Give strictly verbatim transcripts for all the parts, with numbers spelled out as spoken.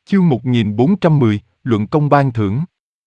Chương một nghìn bốn trăm mười, Luận công ban thưởng.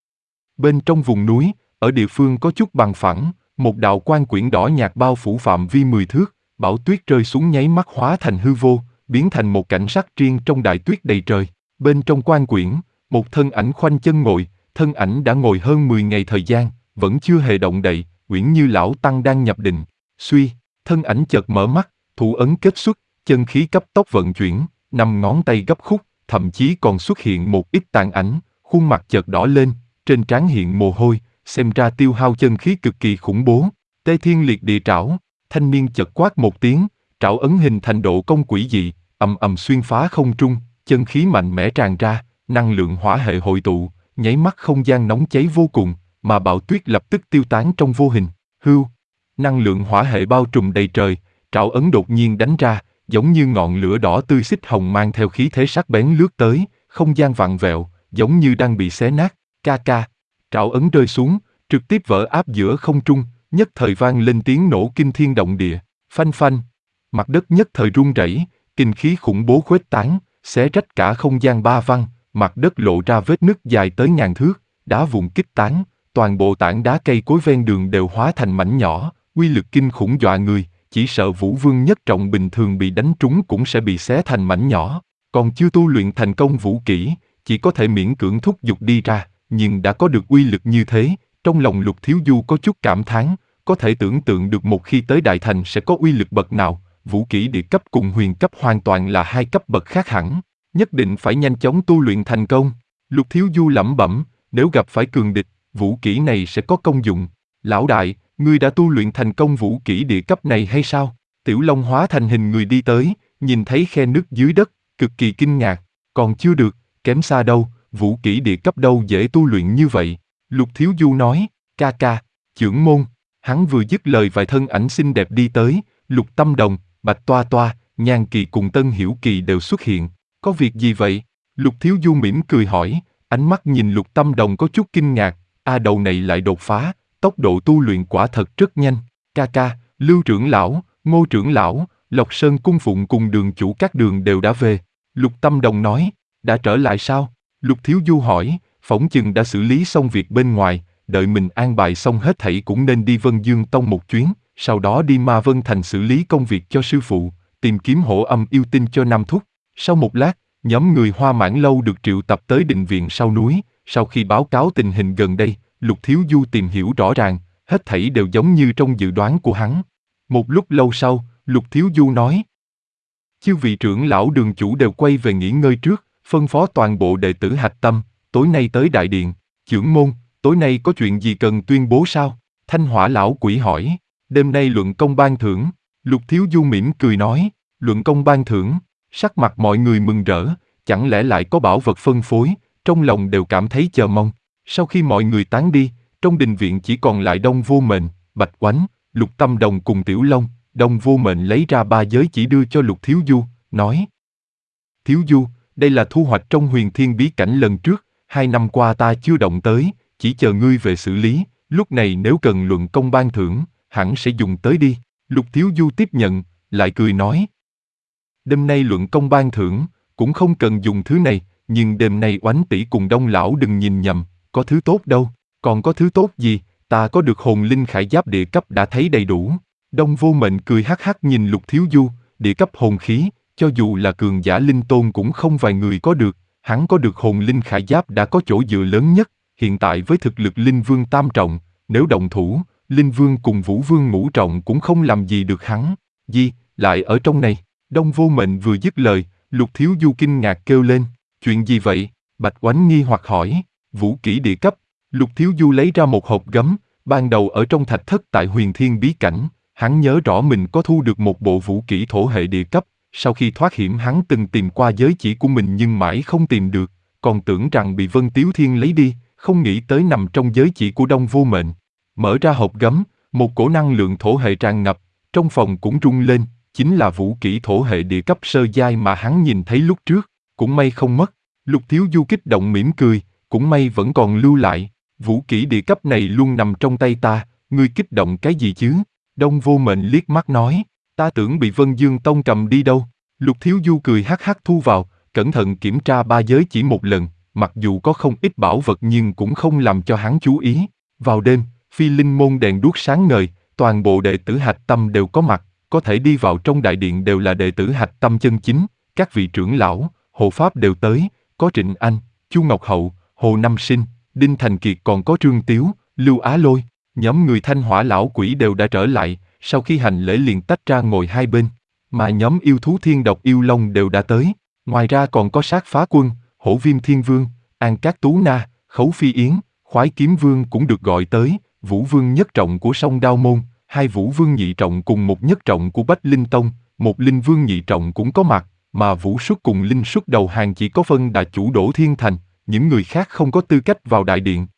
Bên trong vùng núi, ở địa phương có chút bằng phẳng, một đạo quan quyển đỏ nhạt bao phủ phạm vi mười thước, bão tuyết rơi xuống nháy mắt hóa thành hư vô, biến thành một cảnh sắc riêng trong đại tuyết đầy trời. Bên trong quan quyển, một thân ảnh khoanh chân ngồi, thân ảnh đã ngồi hơn mười ngày thời gian, vẫn chưa hề động đậy, uyển như lão tăng đang nhập định. Suy, thân ảnh chợt mở mắt, thủ ấn kết xuất, chân khí cấp tốc vận chuyển, năm ngón tay gấp khúc, thậm chí còn xuất hiện một ít tàn ảnh, khuôn mặt chợt đỏ lên, trên trán hiện mồ hôi, xem ra tiêu hao chân khí cực kỳ khủng bố. Tê Thiên Liệt Địa Trảo, thanh niên chợt quát một tiếng, trảo ấn hình thành độ công quỷ dị, ầm ầm xuyên phá không trung, chân khí mạnh mẽ tràn ra, năng lượng hỏa hệ hội tụ, nháy mắt không gian nóng cháy vô cùng, mà bão tuyết lập tức tiêu tán trong vô hình. Hưu, năng lượng hỏa hệ bao trùm đầy trời, trảo ấn đột nhiên đánh ra, giống như ngọn lửa đỏ tươi xích hồng mang theo khí thế sắc bén lướt tới, không gian vặn vẹo, giống như đang bị xé nát. Ca ca, trảo ấn rơi xuống, trực tiếp vỡ áp giữa không trung, nhất thời vang lên tiếng nổ kinh thiên động địa, phanh phanh, mặt đất nhất thời rung rẩy, kinh khí khủng bố khuếch tán, xé rách cả không gian ba văng, mặt đất lộ ra vết nứt dài tới ngàn thước, đá vụn kích tán, toàn bộ tảng đá cây cối ven đường đều hóa thành mảnh nhỏ, uy lực kinh khủng dọa người, chỉ sợ Vũ Vương nhất trọng bình thường bị đánh trúng cũng sẽ bị xé thành mảnh nhỏ, còn chưa tu luyện thành công vũ kỹ, chỉ có thể miễn cưỡng thúc giục đi ra, nhưng đã có được uy lực như thế, trong lòng Lục Thiếu Du có chút cảm thán, có thể tưởng tượng được một khi tới đại thành sẽ có uy lực bậc nào, vũ kỹ địa cấp cùng huyền cấp hoàn toàn là hai cấp bậc khác hẳn, nhất định phải nhanh chóng tu luyện thành công. Lục Thiếu Du lẩm bẩm, nếu gặp phải cường địch, vũ kỹ này sẽ có công dụng. Lão đại, ngươi đã tu luyện thành công vũ kỹ địa cấp này hay sao? Tiểu Long hóa thành hình người đi tới, nhìn thấy khe nứt dưới đất, cực kỳ kinh ngạc. Còn chưa được, kém xa đâu, vũ kỹ địa cấp đâu dễ tu luyện như vậy. Lục Thiếu Du nói, ca ca, chưởng môn. Hắn vừa dứt lời vài thân ảnh xinh đẹp đi tới, Lục Tâm Đồng, Bạch Toa Toa, Nhan Kỳ cùng Tân Hiểu Kỳ đều xuất hiện. Có việc gì vậy? Lục Thiếu Du mỉm cười hỏi, ánh mắt nhìn Lục Tâm Đồng có chút kinh ngạc, a đầu này lại đột phá, tốc độ tu luyện quả thật rất nhanh. Ca ca, Lưu trưởng lão, Ngô trưởng lão, Lộc Sơn cung phụng cùng đường chủ các đường đều đã về. Lục Tâm Đồng nói, đã trở lại sao? Lục Thiếu Du hỏi, phỏng chừng đã xử lý xong việc bên ngoài, đợi mình an bài xong hết thảy cũng nên đi Vân Dương Tông một chuyến, sau đó đi Ma Vân Thành xử lý công việc cho sư phụ, tìm kiếm hổ âm yêu tinh cho Nam Thúc. Sau một lát, nhóm người Hoa Mãn Lâu được triệu tập tới định viện sau núi, sau khi báo cáo tình hình gần đây, Lục Thiếu Du tìm hiểu rõ ràng, hết thảy đều giống như trong dự đoán của hắn. Một lúc lâu sau, Lục Thiếu Du nói, chư vị trưởng lão đường chủ đều quay về nghỉ ngơi trước, phân phó toàn bộ đệ tử hạch tâm, tối nay tới đại điện. Chưởng môn, tối nay có chuyện gì cần tuyên bố sao? Thanh Hỏa lão quỷ hỏi. Đêm nay luận công ban thưởng. Lục Thiếu Du mỉm cười nói, luận công ban thưởng. Sắc mặt mọi người mừng rỡ, chẳng lẽ lại có bảo vật phân phối, trong lòng đều cảm thấy chờ mong. Sau khi mọi người tán đi, trong đình viện chỉ còn lại Đông Vô Mệnh, Bạch Oánh, Lục Tâm Đồng cùng Tiểu Long. Đông Vô Mệnh lấy ra ba giới chỉ đưa cho Lục Thiếu Du, nói, Thiếu Du, đây là thu hoạch trong huyền thiên bí cảnh lần trước, hai năm qua ta chưa động tới, chỉ chờ ngươi về xử lý, lúc này nếu cần luận công ban thưởng, hẳn sẽ dùng tới đi. Lục Thiếu Du tiếp nhận, lại cười nói, đêm nay luận công ban thưởng, cũng không cần dùng thứ này, nhưng đêm nay Oánh tỷ cùng Đông lão đừng nhìn nhầm, có thứ tốt đâu. Còn có thứ tốt gì? Ta có được hồn linh khải giáp địa cấp đã thấy đầy đủ. Đông Vô Mệnh cười hắc hắc nhìn Lục Thiếu Du, địa cấp hồn khí, cho dù là cường giả linh tôn cũng không vài người có được, hắn có được hồn linh khải giáp đã có chỗ dựa lớn nhất, hiện tại với thực lực linh vương tam trọng, nếu động thủ, linh vương cùng vũ vương ngũ trọng cũng không làm gì được hắn. Gì, lại ở trong này? Đông Vô Mệnh vừa dứt lời, Lục Thiếu Du kinh ngạc kêu lên, chuyện gì vậy? Bạch Oánh nghi hoặc hỏi, vũ kỹ địa cấp. Lục Thiếu Du lấy ra một hộp gấm, ban đầu ở trong thạch thất tại huyền thiên bí cảnh, hắn nhớ rõ mình có thu được một bộ vũ kỹ thổ hệ địa cấp, sau khi thoát hiểm hắn từng tìm qua giới chỉ của mình nhưng mãi không tìm được, còn tưởng rằng bị Vân Tiếu Thiên lấy đi, không nghĩ tới nằm trong giới chỉ của Đông Vô Mệnh. Mở ra hộp gấm, một cổ năng lượng thổ hệ tràn ngập, trong phòng cũng rung lên, chính là vũ kỹ thổ hệ địa cấp sơ giai mà hắn nhìn thấy lúc trước, cũng may không mất. Lục Thiếu Du kích động mỉm cười, cũng may vẫn còn lưu lại. Vũ kỹ địa cấp này luôn nằm trong tay ta, ngươi kích động cái gì chứ? Đông Vô Mệnh liếc mắt nói, ta tưởng bị Vân Dương Tông cầm đi đâu. Lục Thiếu Du cười hắc hắc thu vào, cẩn thận kiểm tra ba giới chỉ một lần, mặc dù có không ít bảo vật nhưng cũng không làm cho hắn chú ý. Vào đêm, Phi Linh môn đèn đuốc sáng ngời, toàn bộ đệ tử Hạch Tâm đều có mặt, có thể đi vào trong đại điện đều là đệ tử Hạch Tâm chân chính, các vị trưởng lão, hộ pháp đều tới, có Trịnh Anh, Chu Ngọc Hậu, Hồ Năm Sinh, Đinh Thành Kiệt còn có Trương Tiếu, Lưu Á Lôi, nhóm người Thanh Hỏa lão quỷ đều đã trở lại, sau khi hành lễ liền tách ra ngồi hai bên, mà nhóm yêu thú Thiên Độc Yêu Long đều đã tới, ngoài ra còn có Sát Phá Quân, Hổ Viêm Thiên Vương, An Cát Tú Na, Khấu Phi Yến, Khoái Kiếm Vương cũng được gọi tới, Vũ Vương nhất trọng của Song Đao Môn, hai Vũ Vương nhị trọng cùng một nhất trọng của Bách Linh Tông, một Linh Vương nhị trọng cũng có mặt, mà Vũ Xuất cùng Linh Xuất đầu hàng chỉ có phân đà chủ Đỗ Thiên Thành, những người khác không có tư cách vào đại điện.